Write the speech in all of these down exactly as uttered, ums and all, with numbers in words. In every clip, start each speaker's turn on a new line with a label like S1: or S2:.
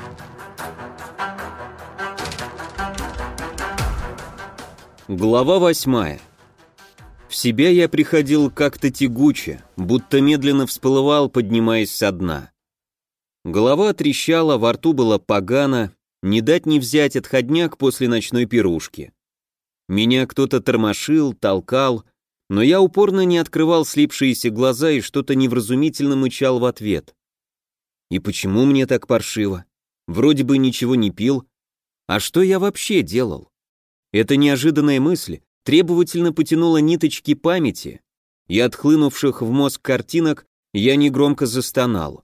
S1: Глава восьмая. В себя я приходил как-то тягуче, будто медленно всплывал, поднимаясь со дна. Голова трещала, во рту было погано, не дать не взять отходняк после ночной пирушки. Меня кто-то тормошил, толкал, но я упорно не открывал слипшиеся глаза и что-то невразумительно мычал в ответ. И почему мне так паршиво? Вроде бы ничего не пил. А что я вообще делал? Эта неожиданная мысль требовательно потянула ниточки памяти, и от хлынувших в мозг картинок я негромко застонал.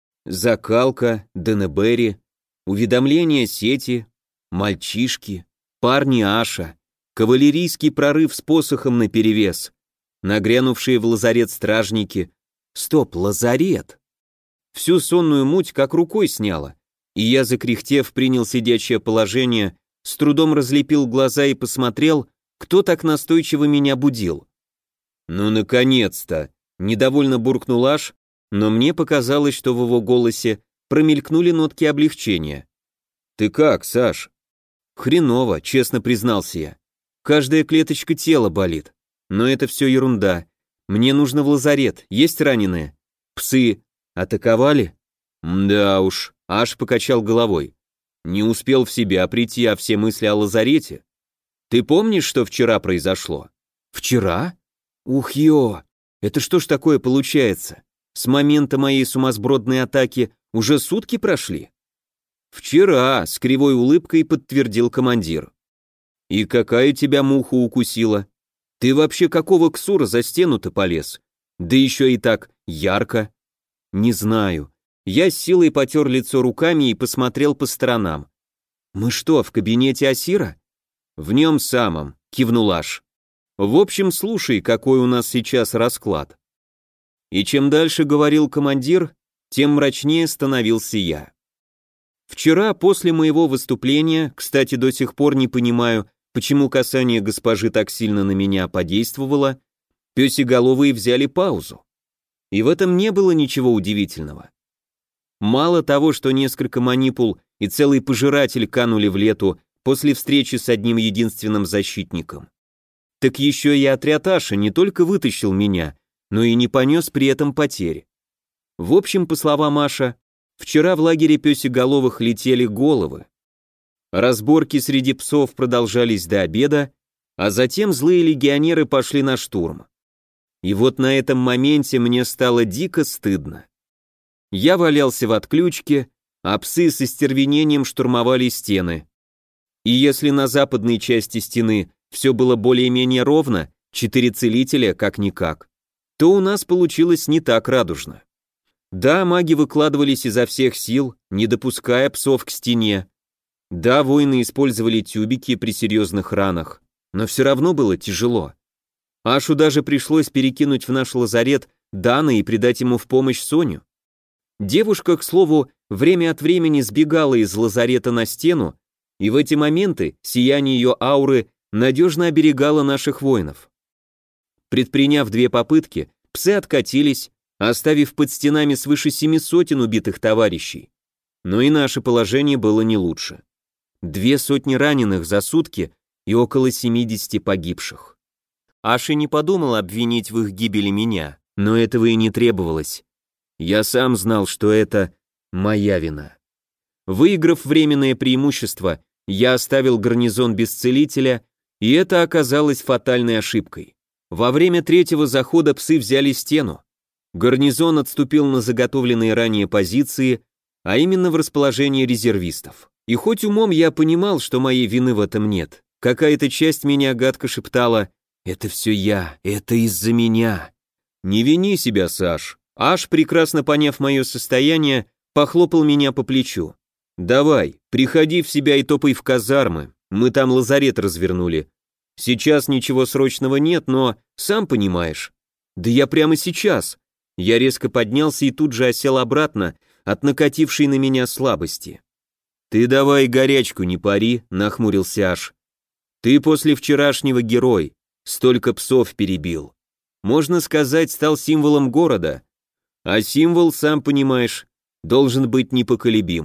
S1: Закалка, Денебери, уведомления сети, мальчишки, парни Аша, кавалерийский прорыв с посохом наперевес, нагрянувшие в лазарет стражники. Стоп, лазарет! Всю сонную муть как рукой сняло, и я, закряхтев, принял сидячее положение, с трудом разлепил глаза и посмотрел, кто так настойчиво меня будил. «Ну, наконец-то!» — недовольно буркнул Аш, но мне показалось, что в его голосе промелькнули нотки облегчения. «Ты как, Саш?» «Хреново», — честно признался я. «Каждая клеточка тела болит. Но это все ерунда. Мне нужно в лазарет. Есть раненые? Псы атаковали?» «Да уж», — Аш покачал головой. «Не успел в себя прийти, а все мысли о лазарете. Ты помнишь, что вчера произошло?» «Вчера? Ух, ё! Это что ж такое получается? С момента моей сумасбродной атаки уже сутки прошли?» «Вчера», — с кривой улыбкой подтвердил командир. «И какая тебя муха укусила? Ты вообще какого ксура за стену-то полез? Да еще и так ярко». «Не знаю». Я с силой потер лицо руками и посмотрел по сторонам. «Мы что, в кабинете Асира?» «В нем самом», — кивнул Аш. «В общем, слушай, какой у нас сейчас расклад». И чем дальше говорил командир, тем мрачнее становился я. Вчера, после моего выступления, кстати, до сих пор не понимаю, почему касание госпожи так сильно на меня подействовало, пёсеголовые взяли паузу. И в этом не было ничего удивительного. Мало того, что несколько манипул и целый пожиратель канули в лету после встречи с одним единственным защитником, так еще и отряд Аша не только вытащил меня, но и не понес при этом потери. В общем, по словам Аша, вчера в лагере пёсеголовых летели головы. Разборки среди псов продолжались до обеда, а затем злые легионеры пошли на штурм. И вот на этом моменте мне стало дико стыдно. Я валялся в отключке, а псы с остервенением штурмовали стены. И если на западной части стены все было более-менее ровно, четыре целителя как-никак, то у нас получилось не так радужно. Да, маги выкладывались изо всех сил, не допуская псов к стене. Да, воины использовали тюбики при серьезных ранах, но все равно было тяжело. Ашу даже пришлось перекинуть в наш лазарет Дана и придать ему в помощь Соню. Девушка, к слову, время от времени сбегала из лазарета на стену, и в эти моменты сияние ее ауры надежно оберегало наших воинов. Предприняв две попытки, псы откатились, оставив под стенами свыше семи сотен убитых товарищей. Но и наше положение было не лучше. Две сотни раненых за сутки и около семидесяти погибших. Аши не подумал обвинить в их гибели меня, но этого и не требовалось. Я сам знал, что это моя вина. Выиграв временное преимущество, я оставил гарнизон без целителя, и это оказалось фатальной ошибкой. Во время третьего захода псы взяли стену. Гарнизон отступил на заготовленные ранее позиции, а именно в расположение резервистов. И хоть умом я понимал, что моей вины в этом нет, какая-то часть меня гадко шептала: «Это все я, это из-за меня». «Не вини себя, Саш». Аш, прекрасно поняв мое состояние, похлопал меня по плечу. «Давай, приходи в себя и топай в казармы, мы там лазарет развернули. Сейчас ничего срочного нет, но, сам понимаешь». «Да я прямо сейчас». Я резко поднялся и тут же осел обратно от накатившей на меня слабости. «Ты давай горячку не пари», — нахмурился Аш. «Ты после вчерашнего герой, столько псов перебил. Можно сказать, стал символом города. А символ, сам понимаешь, должен быть непоколебим.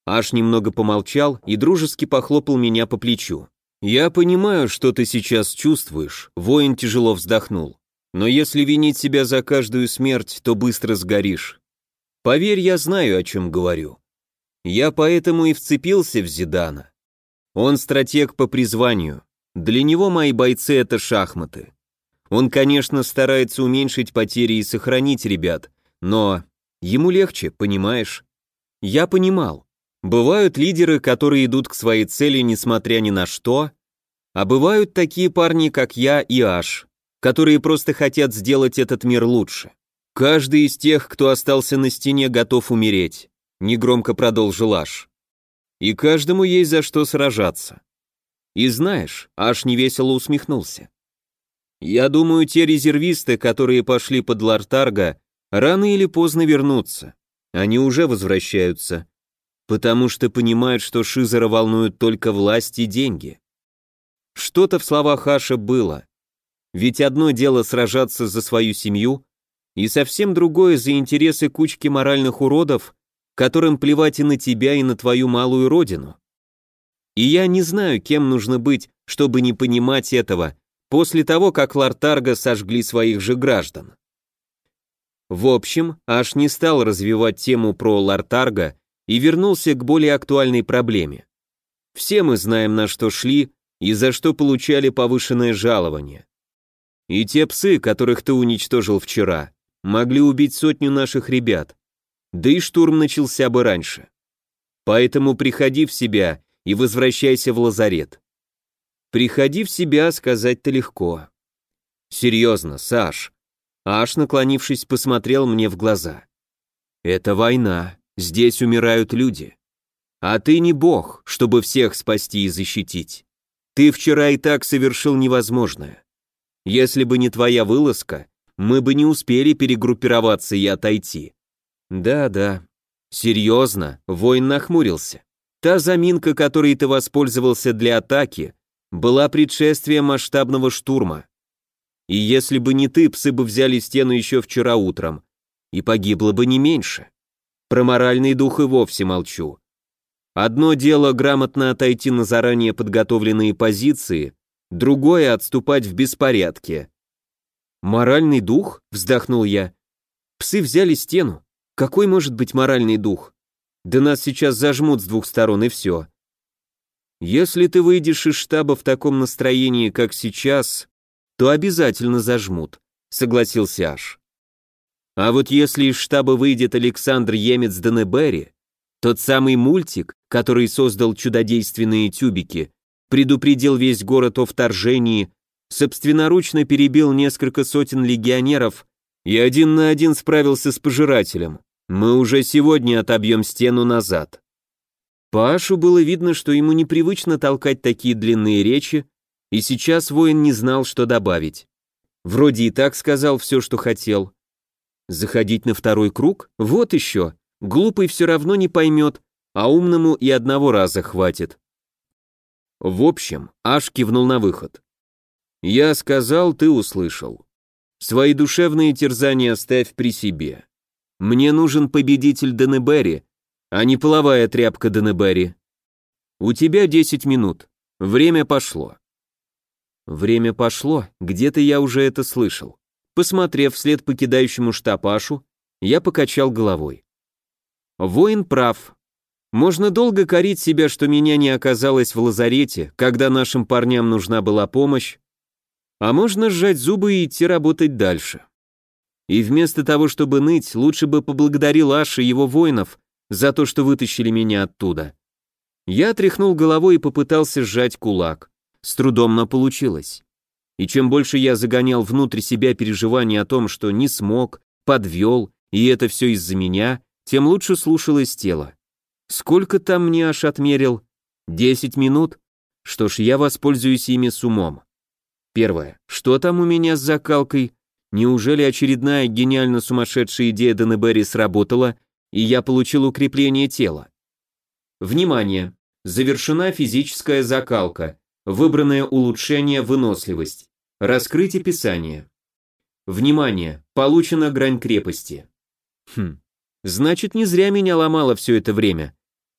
S1: Аш немного помолчал и дружески похлопал меня по плечу. «Я понимаю, что ты сейчас чувствуешь», — воин тяжело вздохнул. «Но если винить себя за каждую смерть, то быстро сгоришь. Поверь, я знаю, о чем говорю. Я поэтому и вцепился в Зидана. Он стратег по призванию. Для него мои бойцы — это шахматы. Он, конечно, старается уменьшить потери и сохранить ребят, но ему легче, понимаешь? Я понимал. Бывают лидеры, которые идут к своей цели несмотря ни на что, а бывают такие парни, как я и Аш, которые просто хотят сделать этот мир лучше. Каждый из тех, кто остался на стене, готов умереть, негромко продолжил Аш. И каждому есть за что сражаться. И знаешь, Аш невесело усмехнулся. Я думаю, те резервисты, которые пошли под Лартарга, рано или поздно вернутся. Они уже возвращаются, потому что понимают, что Шизера волнуют только власть и деньги. Что-то в словах Аша было. Ведь одно дело сражаться за свою семью, и совсем другое за интересы кучки моральных уродов, которым плевать и на тебя, и на твою малую родину. И я не знаю, кем нужно быть, чтобы не понимать этого, после того, как Лартарга сожгли своих же граждан. В общем, Аш не стал развивать тему про Лартарга и вернулся к более актуальной проблеме. Все мы знаем, на что шли и за что получали повышенное жалование. И те псы, которых ты уничтожил вчера, могли убить сотню наших ребят, да и штурм начался бы раньше. Поэтому приходи в себя и возвращайся в лазарет. Приходи в себя, сказать-то легко. Серьезно, Саш. Аш, наклонившись, посмотрел мне в глаза. Это война, здесь умирают люди. А ты не бог, чтобы всех спасти и защитить. Ты вчера и так совершил невозможное. Если бы не твоя вылазка, мы бы не успели перегруппироваться и отойти. Да-да. Серьезно, воин нахмурился. Та заминка, которой ты воспользовался для атаки, была предшествием масштабного штурма. И если бы не ты, псы бы взяли стену еще вчера утром, и погибло бы не меньше. Про моральный дух и вовсе молчу. Одно дело грамотно отойти на заранее подготовленные позиции, другое — отступать в беспорядке. «Моральный дух?» — вздохнул я. «Псы взяли стену. Какой может быть моральный дух? Да нас сейчас зажмут с двух сторон, и все. Если ты выйдешь из штаба в таком настроении, как сейчас, то обязательно зажмут», — согласился Аш. «А вот если из штаба выйдет Александр Емец Денебери, тот самый мультик, который создал чудодейственные тюбики, предупредил весь город о вторжении, собственноручно перебил несколько сотен легионеров и один на один справился с пожирателем, мы уже сегодня отобьем стену назад». По Ашу было видно, что ему непривычно толкать такие длинные речи, и сейчас воин не знал, что добавить. Вроде и так сказал все, что хотел. Заходить на второй круг? Вот еще. Глупый все равно не поймет, а умному и одного раза хватит. В общем, Аш кивнул на выход. «Я сказал, ты услышал. Свои душевные терзания оставь при себе. Мне нужен победитель Денебери, а не половая тряпка Денебери. У тебя десять минут. Время пошло». Время пошло, где-то я уже это слышал. Посмотрев вслед покидающему штаб Ашу, я покачал головой. Воин прав. Можно долго корить себя, что меня не оказалось в лазарете, когда нашим парням нужна была помощь, а можно сжать зубы и идти работать дальше. И вместо того, чтобы ныть, лучше бы поблагодарил Аша и его воинов за то, что вытащили меня оттуда. Я тряхнул головой и попытался сжать кулак. С трудом, но получилось. И чем больше я загонял внутрь себя переживания о том, что не смог, подвел, и это все из-за меня, тем лучше слушалось тело. Сколько там мне аж отмерил? Десять минут? Что ж, я воспользуюсь ими с умом. Первое. Что там у меня с закалкой? Неужели очередная гениально сумасшедшая идея Денебери сработала, и я получил укрепление тела? Внимание! Завершена физическая закалка. Выбранное улучшение выносливость. Раскрыть описание. Внимание! Получена грань крепости. Хм. Значит, не зря меня ломало все это время.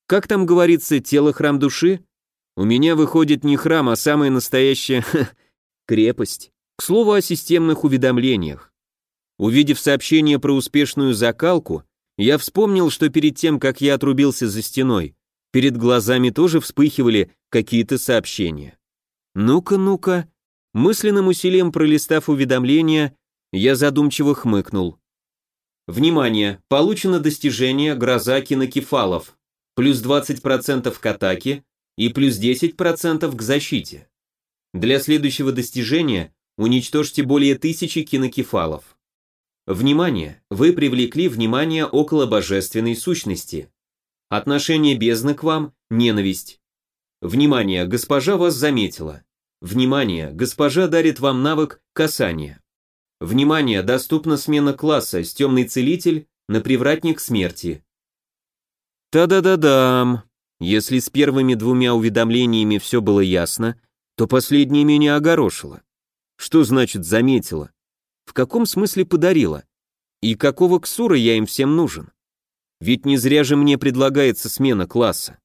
S1: Как там говорится, тело храм души? У меня выходит не храм, а самая настоящая крепость. К слову о системных уведомлениях. Увидев сообщение про успешную закалку, я вспомнил, что перед тем, как я отрубился за стеной, перед глазами тоже вспыхивали какие-то сообщения. Ну-ка, ну-ка. Мысленным усилием пролистав уведомления, я задумчиво хмыкнул. Внимание! Получено достижение «Гроза кинокефалов». Плюс двадцать процентов к атаке и плюс десять процентов к защите. Для следующего достижения уничтожьте более тысячи кинокефалов. Внимание! Вы привлекли внимание около божественной сущности. Отношение бездны к вам – ненависть. Внимание! Госпожа вас заметила. Внимание! Госпожа дарит вам навык касания. Внимание! Доступна смена класса с темный целитель на привратник смерти. Та-да-да-дам! Если с первыми двумя уведомлениями все было ясно, то последнее меня огорошило. Что значит заметила? В каком смысле подарила? И какого ксура я им всем нужен? Ведь не зря же мне предлагается смена класса.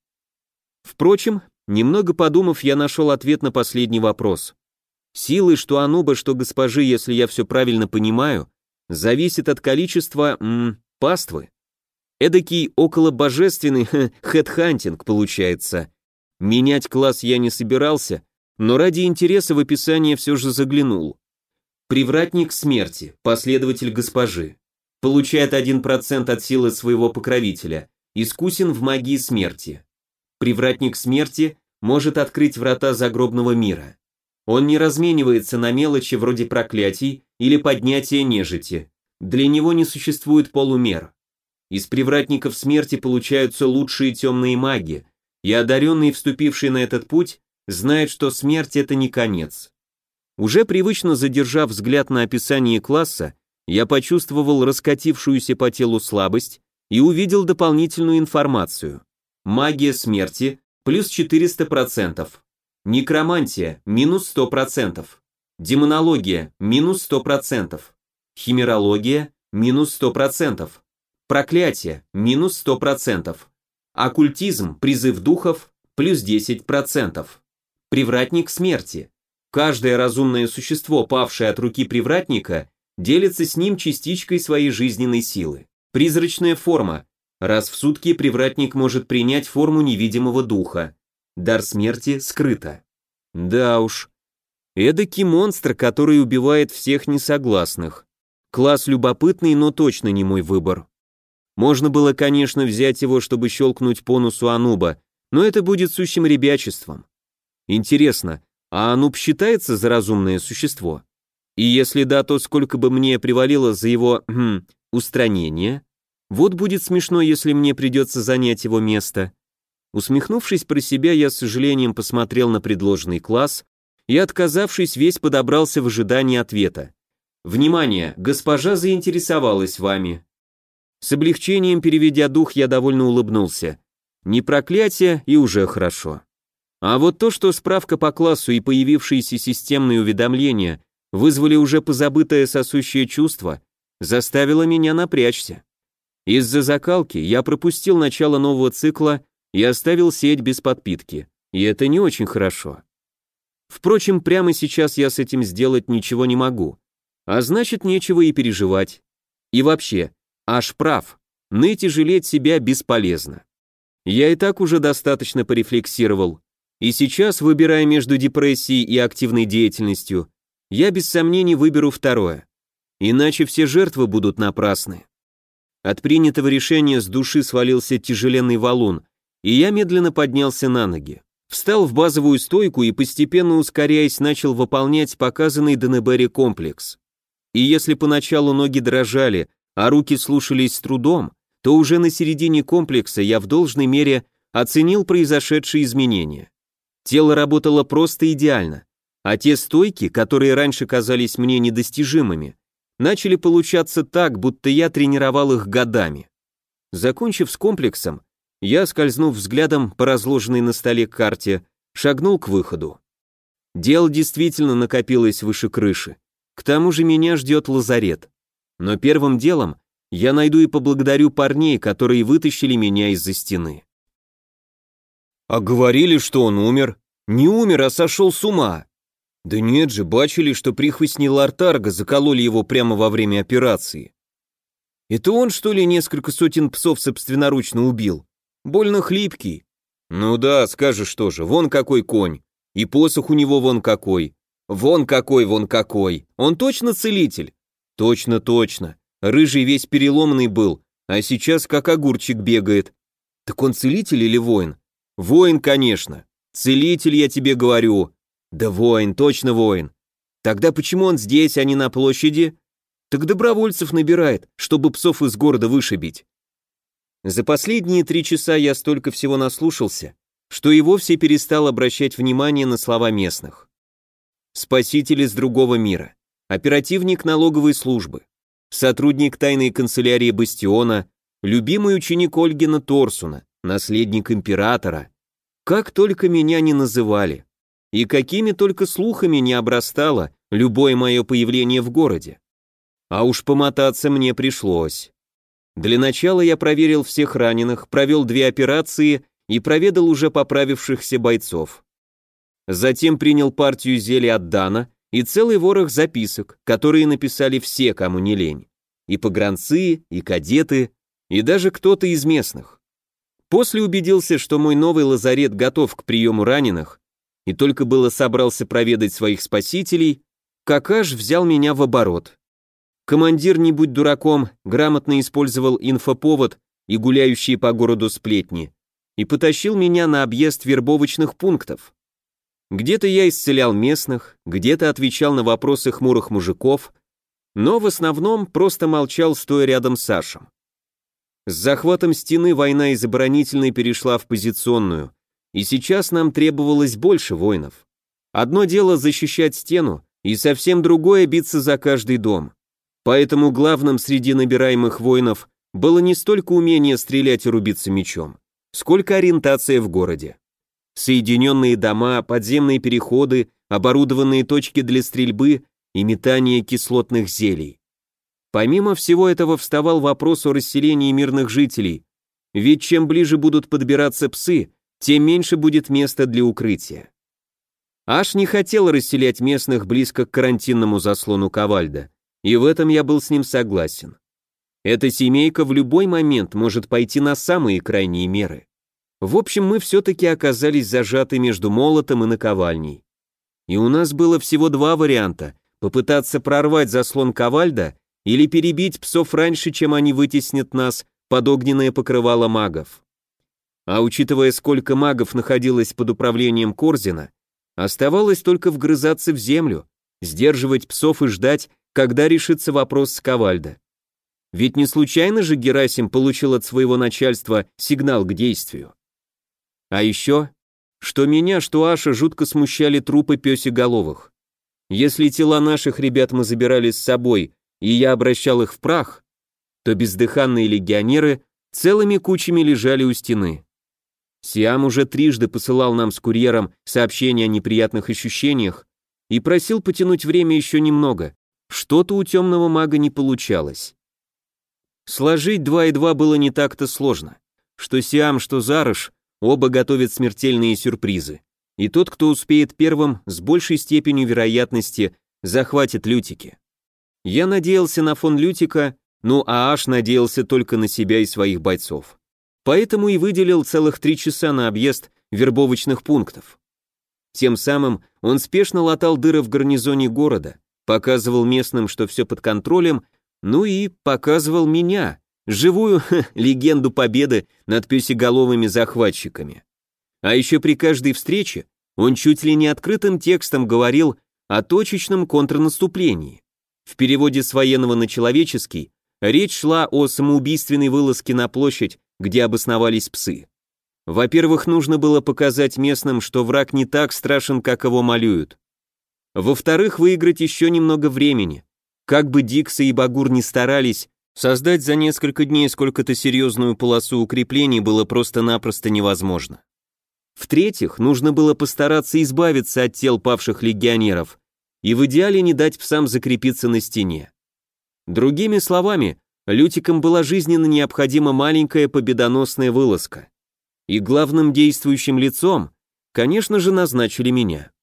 S1: Впрочем, немного подумав, я нашел ответ на последний вопрос. Силы, что Ануба, что госпожи, если я все правильно понимаю, зависит от количества, м, паствы. Эдакий околобожественный хедхантинг получается. Менять класс я не собирался, но ради интереса в описание все же заглянул. Привратник смерти, последователь госпожи. Получает один процент от силы своего покровителя, искусен в магии смерти. Привратник смерти может открыть врата загробного мира. Он не разменивается на мелочи вроде проклятий или поднятия нежити. Для него не существует полумер. Из привратников смерти получаются лучшие темные маги, и одаренный, вступивший на этот путь, знает, что смерть — это не конец. Уже привычно задержав взгляд на описание класса, я почувствовал раскатившуюся по телу слабость и увидел дополнительную информацию. Магия смерти – плюс четыреста процентов. Некромантия – минус сто процентов. Демонология – минус сто процентов. Химерология – минус сто процентов. Проклятие – минус сто процентов. Оккультизм, призыв духов – плюс десять процентов. Привратник смерти. Каждое разумное существо, павшее от руки привратника, делится с ним частичкой своей жизненной силы. Призрачная форма. Раз в сутки привратник может принять форму невидимого духа. Дар смерти скрыто. Да уж. Эдакий монстр, который убивает всех несогласных. Класс любопытный, но точно не мой выбор. Можно было, конечно, взять его, чтобы щелкнуть по носу Ануба, но это будет сущим ребячеством. Интересно, а Ануб считается за разумное существо? И если да, то сколько бы мне привалило за его хм, устранение? Вот будет смешно, если мне придется занять его место. Усмехнувшись про себя, я с сожалением посмотрел на предложенный класс и, отказавшись, весь подобрался в ожидании ответа. Внимание, госпожа заинтересовалась вами. С облегчением переведя дух, я довольно улыбнулся. Не проклятие, и уже хорошо. А вот то, что справка по классу и появившиеся системные уведомления вызвали уже позабытое сосущее чувство, заставило меня напрячься. Из-за закалки я пропустил начало нового цикла и оставил сеть без подпитки, и это не очень хорошо. Впрочем, прямо сейчас я с этим сделать ничего не могу, а значит, нечего и переживать. И вообще, аж прав, ныть и жалеть себя бесполезно. Я и так уже достаточно порефлексировал, и сейчас, выбирая между депрессией и активной деятельностью, я без сомнений выберу второе, иначе все жертвы будут напрасны. От принятого решения с души свалился тяжеленный валун, и я медленно поднялся на ноги. Встал в базовую стойку и, постепенно ускоряясь, начал выполнять показанный Денебери комплекс. И если поначалу ноги дрожали, а руки слушались с трудом, то уже на середине комплекса я в должной мере оценил произошедшие изменения. Тело работало просто идеально, а те стойки, которые раньше казались мне недостижимыми, начали получаться так, будто я тренировал их годами. Закончив с комплексом, я, скользнув взглядом по разложенной на столе карте, шагнул к выходу. Дел действительно накопилось выше крыши. К тому же меня ждет лазарет. Но первым делом я найду и поблагодарю парней, которые вытащили меня из-за стены. А говорили, что он умер. Не умер, а сошел с ума. Да нет же, бачили, что прихвостни Лартарга закололи его прямо во время операции. Это он, что ли, несколько сотен псов собственноручно убил? Больно хлипкий. Ну да, скажешь тоже, вон какой конь. И посох у него вон какой. Вон какой, вон какой. Он точно целитель? Точно, точно. Рыжий весь переломанный был, а сейчас как огурчик бегает. Так он целитель или воин? Воин, конечно. Целитель, я тебе говорю. Да воин, точно воин. Тогда почему он здесь, а не на площади? Так добровольцев набирает, чтобы псов из города вышибить. За последние три часа я столько всего наслушался, что и вовсе перестал обращать внимание на слова местных. Спаситель из другого мира, оперативник налоговой службы, сотрудник тайной канцелярии Бастиона, любимый ученик Ольгина Торсуна, наследник императора. Как только меня не называли, и какими только слухами не обрастало любое мое появление в городе. А уж помотаться мне пришлось. Для начала я проверил всех раненых, провел две операции и проведал уже поправившихся бойцов. Затем принял партию зелья от Дана и целый ворох записок, которые написали все, кому не лень. И погранцы, и кадеты, и даже кто-то из местных. После убедился, что мой новый лазарет готов к приему раненых, и только было собрался проведать своих спасителей, как аж взял меня в оборот. Командир, не будь дураком, грамотно использовал инфоповод и гуляющие по городу сплетни, и потащил меня на объезд вербовочных пунктов. Где-то я исцелял местных, где-то отвечал на вопросы хмурых мужиков, но в основном просто молчал, стоя рядом с Сашем. С захватом стены война из оборонительной перешла в позиционную, и сейчас нам требовалось больше воинов. Одно дело защищать стену, и совсем другое биться за каждый дом. Поэтому главным среди набираемых воинов было не столько умение стрелять и рубиться мечом, сколько ориентация в городе. Соединенные дома, подземные переходы, оборудованные точки для стрельбы и метания кислотных зелий. Помимо всего этого вставал вопрос о расселении мирных жителей, ведь чем ближе будут подбираться псы, тем меньше будет места для укрытия. Аш не хотел расселять местных близко к карантинному заслону Ковальда, и в этом я был с ним согласен. Эта семейка в любой момент может пойти на самые крайние меры. В общем, мы все-таки оказались зажаты между молотом и наковальней. И у нас было всего два варианта: попытаться прорвать заслон Ковальда или перебить псов раньше, чем они вытеснят нас под огненное покрывало магов. А учитывая, сколько магов находилось под управлением Корзина, оставалось только вгрызаться в землю, сдерживать псов и ждать, когда решится вопрос с Ковальда. Ведь не случайно же Герасим получил от своего начальства сигнал к действию. А еще, что меня, что Аша жутко смущали трупы пёсеголовых. Если тела наших ребят мы забирали с собой, и я обращал их в прах, то бездыханные легионеры целыми кучами лежали у стены. Сиам уже трижды посылал нам с курьером сообщения о неприятных ощущениях и просил потянуть время еще немного. Что-то у темного мага не получалось. Сложить два и два было не так-то сложно. Что Сиам, что Зарыш оба готовят смертельные сюрпризы. И тот, кто успеет первым, с большей степенью вероятности захватит Лютики. Я надеялся на фон Лютика, ну а Аш надеялся только на себя и своих бойцов. Поэтому и выделил целых три часа на объезд вербовочных пунктов. Тем самым он спешно латал дыры в гарнизоне города, показывал местным, что все под контролем, ну и показывал меня, живую ха, легенду победы над пёсеголовыми захватчиками. А еще при каждой встрече он чуть ли не открытым текстом говорил о точечном контрнаступлении. В переводе с военного на человеческий речь шла о самоубийственной вылазке на площадь, где обосновались псы. Во-первых, нужно было показать местным, что враг не так страшен, как его малюют. Во-вторых, выиграть еще немного времени. Как бы Дикса и Багур ни старались, создать за несколько дней сколько-то серьезную полосу укреплений было просто-напросто невозможно. В-третьих, нужно было постараться избавиться от тел павших легионеров и в идеале не дать псам закрепиться на стене. Другими словами, Лютикам была жизненно необходима маленькая победоносная вылазка. И главным действующим лицом, конечно же, назначили меня.